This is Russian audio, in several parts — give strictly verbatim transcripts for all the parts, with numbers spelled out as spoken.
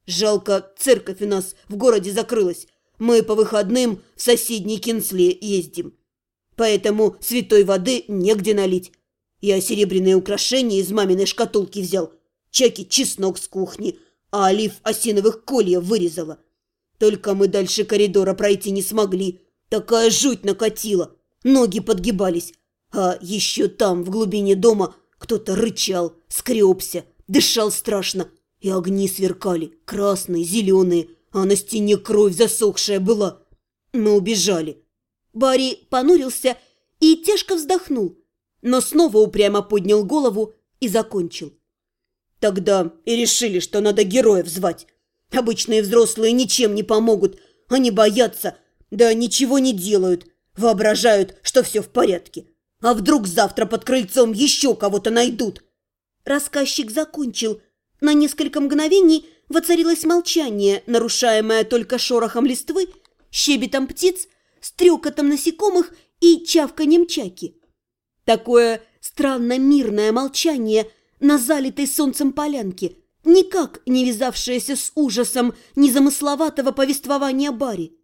Жалко, церковь у нас в городе закрылась. Мы по выходным в соседний Кинсли ездим. Поэтому святой воды негде налить. Я серебряные украшения из маминой шкатулки взял. Чаки чеснок с кухни, а Олив осиновых кольев вырезала. Только мы дальше коридора пройти не смогли. Такая жуть накатила. Ноги подгибались. А еще там, в глубине дома, кто-то рычал, скребся, дышал страшно. И огни сверкали, красные, зеленые, а на стене кровь засохшая была. Мы убежали. Барри понурился и тяжко вздохнул, но снова упрямо поднял голову и закончил. Тогда и решили, что надо героев звать. Обычные взрослые ничем не помогут. Они боятся, да ничего не делают. Воображают, что все в порядке. А вдруг завтра под крыльцом еще кого-то найдут? Рассказчик закончил. На несколько мгновений воцарилось молчание, нарушаемое только шорохом листвы, щебетом птиц, стрекотом насекомых и чавканьем чаки. Такое странно мирное молчание на залитой солнцем полянке, никак не вязавшееся с ужасом незамысловатого повествования Барри.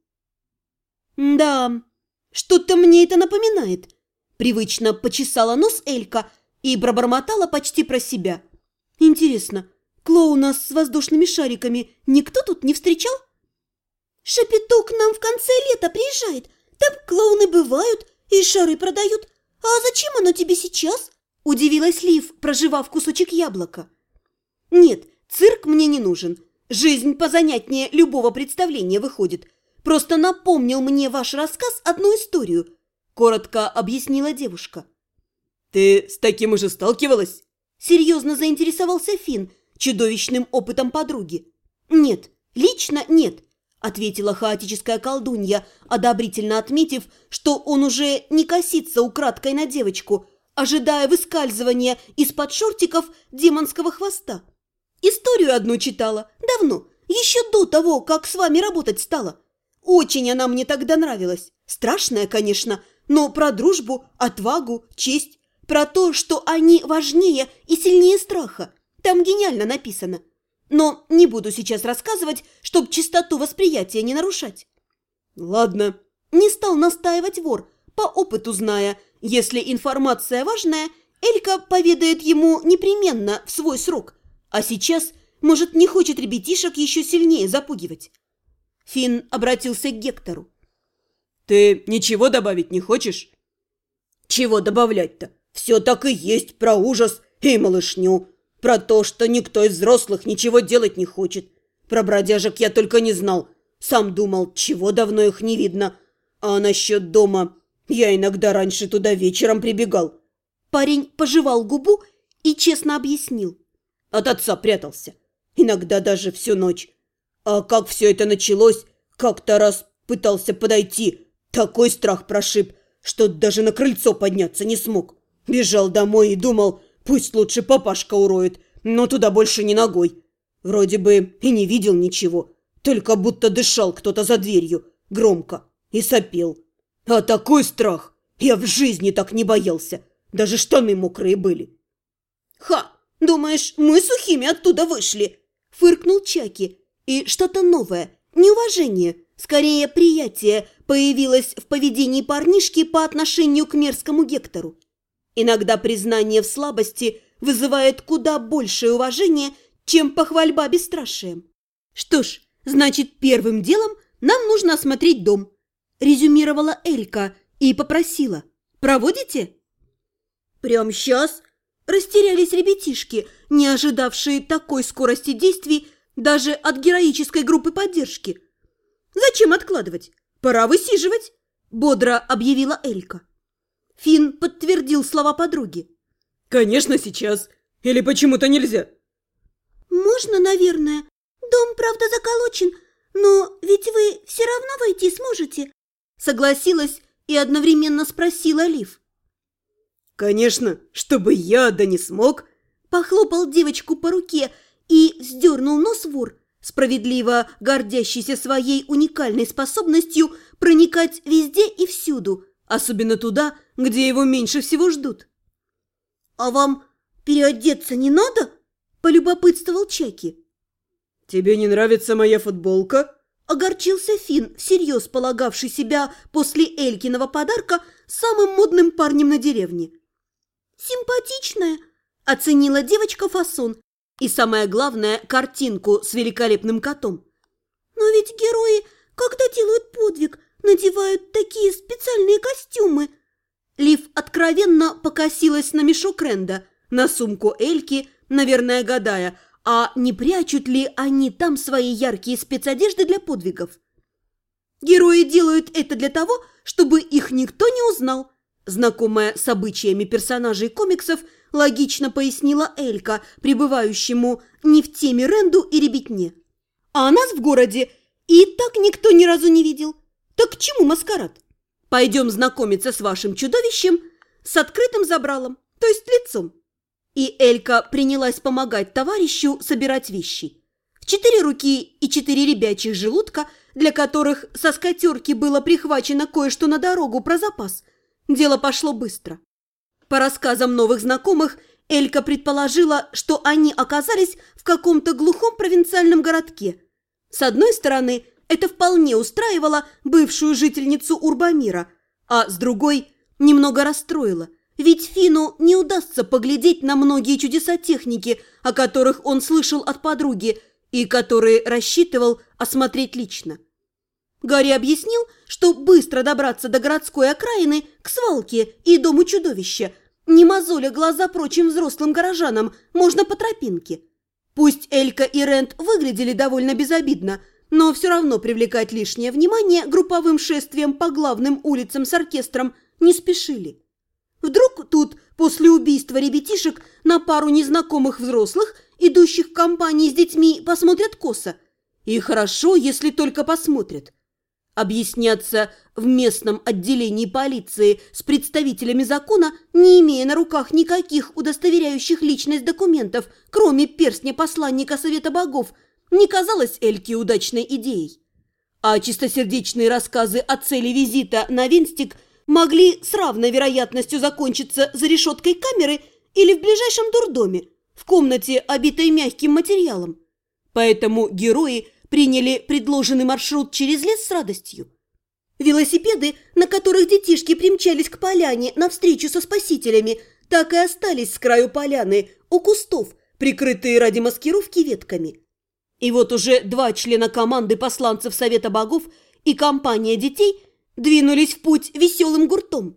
«Да, что-то мне это напоминает», – привычно почесала нос Элька и пробормотала почти про себя. «Интересно, клоуна с воздушными шариками никто тут не встречал?» «Шапито к нам в конце лета приезжает. Там клоуны бывают и шары продают. А зачем оно тебе сейчас?» – удивилась Лив, прожевав кусочек яблока. «Нет, цирк мне не нужен. Жизнь позанятнее любого представления выходит. Просто напомнил мне ваш рассказ одну историю», – коротко объяснила девушка. «Ты с таким уже сталкивалась?» – серьезно заинтересовался Финн чудовищным опытом подруги. «Нет, лично нет», – ответила хаотическая колдунья, одобрительно отметив, что он уже не косится украдкой на девочку, ожидая выскальзывания из-под шортиков демонского хвоста. «Историю одну читала, давно, еще до того, как с вами работать стала. Очень она мне тогда нравилась. Страшная, конечно, но про дружбу, отвагу, честь, про то, что они важнее и сильнее страха. Там гениально написано. Но не буду сейчас рассказывать, чтоб чистоту восприятия не нарушать». «Ладно», – не стал настаивать вор, по опыту зная, если информация важная, Элька поведает ему непременно в свой срок, а сейчас, может, не хочет ребятишек еще сильнее запугивать. Финн обратился к Гектору. «Ты ничего добавить не хочешь?» «Чего добавлять-то? Все так и есть про ужас и малышню. Про то, что никто из взрослых ничего делать не хочет. Про бродяжек я только не знал. Сам думал, чего давно их не видно. А насчет дома я иногда раньше туда вечером прибегал». Парень пожевал губу и честно объяснил. «От отца прятался. Иногда даже всю ночь. А как все это началось, как-то раз пытался подойти. Такой страх прошиб, что даже на крыльцо подняться не смог. Бежал домой и думал, пусть лучше папашка уроет, но туда больше ни ногой. Вроде бы и не видел ничего, только будто дышал кто-то за дверью, громко, и сопел. А такой страх! Я в жизни так не боялся, даже штаны мокрые были». «Ха! Думаешь, мы сухими оттуда вышли?» – фыркнул Чаки. И что-то новое, неуважение, скорее приятие, появилось в поведении парнишки по отношению к мерзкому Гектору. Иногда признание в слабости вызывает куда большее уважение, чем похвальба бесстрашием. «Что ж, значит, первым делом нам нужно осмотреть дом», – резюмировала Элька и попросила. «Проводите?» «Прям сейчас?» – растерялись ребятишки, не ожидавшие такой скорости действий даже от героической группы поддержки. «Зачем откладывать? Пора высиживать», – бодро объявила Элька. Финн подтвердил слова подруги. «Конечно, сейчас. Или почему-то нельзя?» «Можно, наверное. Дом, правда, заколочен, но ведь вы все равно войти сможете», – согласилась и одновременно спросила Лив. «Конечно, чтобы я да не смог», – похлопал девочку по руке и вздернул нос вор, справедливо гордящийся своей уникальной способностью проникать везде и всюду, особенно туда, где его меньше всего ждут. «А вам переодеться не надо?» – полюбопытствовал Чаки. «Тебе не нравится моя футболка?» Огорчился Финн, всерьез полагавший себя после Элькиного подарка самым модным парнем на деревне. «Симпатичная», – оценила девочка фасон и, самое главное, картинку с великолепным котом. «Но ведь герои, когда делают подвиг, надевают такие специальные костюмы». Лив откровенно покосилась на мешок Ренда, на сумку Эльки, наверное, гадая, а не прячут ли они там свои яркие спецодежды для подвигов? Герои делают это для того, чтобы их никто не узнал. Знакомая с обычаями персонажей комиксов, логично пояснила Элька, пребывающему не в теме Ренду и ребятне. А нас в городе и так никто ни разу не видел. Так к чему маскарад? Пойдем знакомиться с вашим чудовищем с открытым забралом, то есть лицом. И Элька принялась помогать товарищу собирать вещи. В четыре руки и четыре ребячьих желудка, для которых со скатерки было прихвачено кое-что на дорогу про запас, дело пошло быстро. По рассказам новых знакомых, Элька предположила, что они оказались в каком-то глухом провинциальном городке. С одной стороны, это вполне устраивало бывшую жительницу Урбамира, а с другой немного расстроило. Ведь Фину не удастся поглядеть на многие чудеса техники, о которых он слышал от подруги и которые рассчитывал осмотреть лично. Гарри объяснил, что быстро добраться до городской окраины к свалке и дому чудовища, не мозоля глаза прочим взрослым горожанам, можно по тропинке. Пусть Элька и Рэнд выглядели довольно безобидно, но все равно привлекать лишнее внимание групповым шествием по главным улицам с оркестром не спешили. Вдруг тут, после убийства ребятишек, на пару незнакомых взрослых, идущих в компании с детьми, посмотрят косо. И хорошо, если только посмотрят. Объясняться в местном отделении полиции с представителями закона, не имея на руках никаких удостоверяющих личность документов, кроме перстня посланника Совета Богов, не казалось Эльке удачной идеей. А чистосердечные рассказы о цели визита на Винстик могли с равной вероятностью закончиться за решеткой камеры или в ближайшем дурдоме, в комнате, обитой мягким материалом. Поэтому герои приняли предложенный маршрут через лес с радостью. Велосипеды, на которых детишки примчались к поляне навстречу со спасителями, так и остались с краю поляны, у кустов, прикрытые ради маскировки ветками. И вот уже два члена команды посланцев Совета Богов и компания детей двинулись в путь веселым гуртом.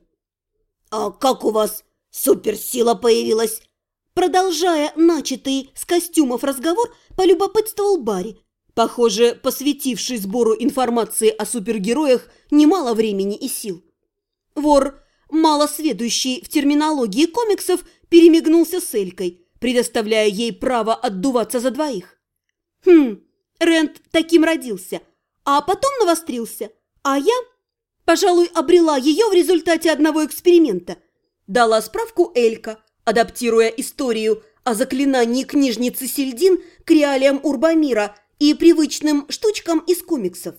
«А как у вас суперсила появилась?» Продолжая начатый с костюмов разговор, полюбопытствовал Барри, похоже, посвятивший сбору информации о супергероях немало времени и сил. Вор, малосведущий в терминологии комиксов, перемигнулся с Элькой, предоставляя ей право отдуваться за двоих. Хм, Рэнд таким родился, а потом навострился, а я, пожалуй, обрела ее в результате одного эксперимента. Дала справку Элька, адаптируя историю о заклинании книжницы Сельдин к реалиям Урбамира и привычным штучкам из комиксов.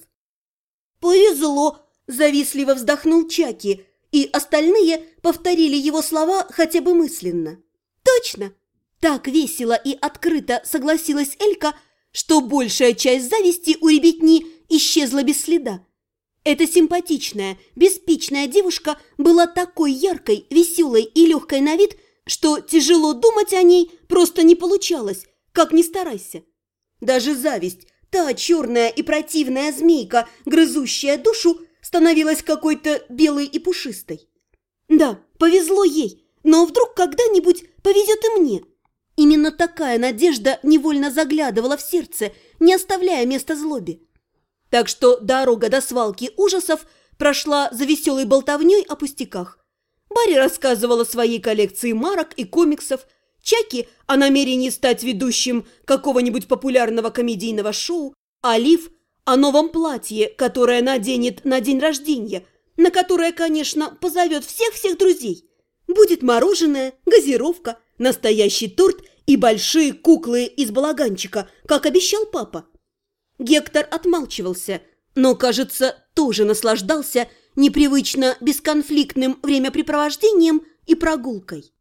«Повезло!» – завистливо вздохнул Чаки, и остальные повторили его слова хотя бы мысленно. «Точно!» – так весело и открыто согласилась Элька, что большая часть зависти у ребятни исчезла без следа. Эта симпатичная, беспечная девушка была такой яркой, веселой и легкой на вид, что тяжело думать о ней просто не получалось, как ни старайся. Даже зависть, та черная и противная змейка, грызущая душу, становилась какой-то белой и пушистой. Да, повезло ей, но вдруг когда-нибудь повезет и мне. Именно такая надежда невольно заглядывала в сердце, не оставляя места злобе. Так что дорога до свалки ужасов прошла за веселой болтовней о пустяках. Барри рассказывала о своей коллекции марок и комиксов, Чаки о намерении стать ведущим какого-нибудь популярного комедийного шоу, а Лив о новом платье, которое наденет на день рождения, на которое, конечно, позовет всех-всех друзей. Будет мороженое, газировка, настоящий торт и большие куклы из балаганчика, как обещал папа. Гектор отмалчивался, но, кажется, тоже наслаждался непривычно бесконфликтным времяпрепровождением и прогулкой.